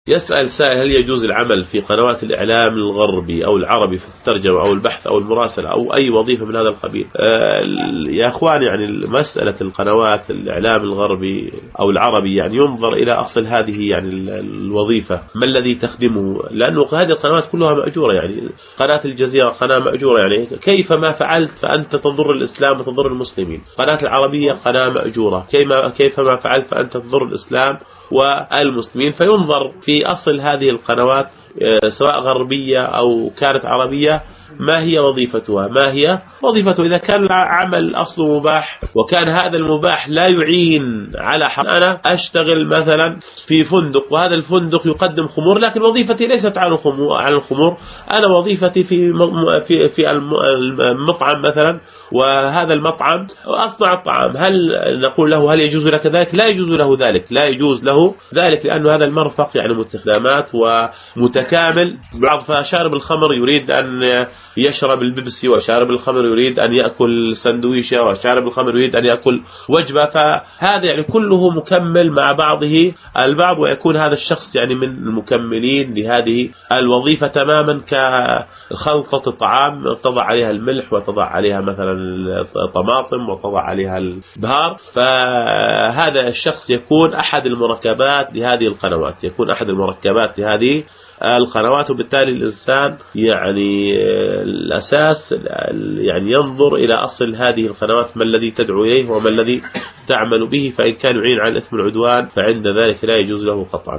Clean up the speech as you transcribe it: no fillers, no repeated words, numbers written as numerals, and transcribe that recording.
يسأل سائل: هل يجوز العمل في قنوات الإعلام الغربي أو العربي في الترجمة أو البحث أو المراسلة أو أي وظيفة من هذا القبيل؟ يا أخوان، يعني مسألة القنوات الإعلام الغربي أو العربي يعني ينظر إلى أصل هذه يعني الوظيفة، ما الذي تخدمه، لأنه هذه القنوات كلها مأجورة. يعني قناة الجزيرة قناة مأجورة، يعني كيف ما فعلت فأنت تضر الإسلام وتضر المسلمين. قناة العربية قناة مأجورة، كيف ما فعلت فأنت تضر الإسلام والمسلمين. فينظر في أصل هذه القنوات سواء غربية أو كانت عربية، ما هي وظيفتها، ما هي وظيفته. إذا كان العمل أصله مباح وكان هذا المباح لا يعين على حرام، أنا أشتغل مثلا في فندق وهذا الفندق يقدم خمور، لكن وظيفتي ليست على الخمور، أنا وظيفتي في المطعم مثلا، وهذا المطعم أصنع الطعام. هل نقول له هل يجوز لك ذلك؟ لا يجوز له ذلك، لا يجوز له ذلك، لأنه هذا المرفق يعني مستخدمات ومتكامل. بعض فشارب الخمر يريد أن يشرب البيبسي، وشارب الخمر يريد أن يأكل سندويشة، وشارب الخمر يريد أن يأكل وجبة. فهذا يعني كله مكمل مع بعضه البعض، ويكون هذا الشخص يعني من المكملين لهذه الوظيفة تماما، كخلطة الطعام تضع عليها الملح وتضع عليها مثلا طماطم وتضع عليها البهار. فهذا الشخص يكون أحد المركبات لهذه القنوات، يكون أحد المركبات لهذه القنوات. وبالتالي الإنسان يعني الأساس يعني ينظر إلى أصل هذه القنوات، ما الذي تدعو إليه وما الذي تعمل به. فإن كان يعين على الإثم والعدوان فعند ذلك لا يجوز له قطعا.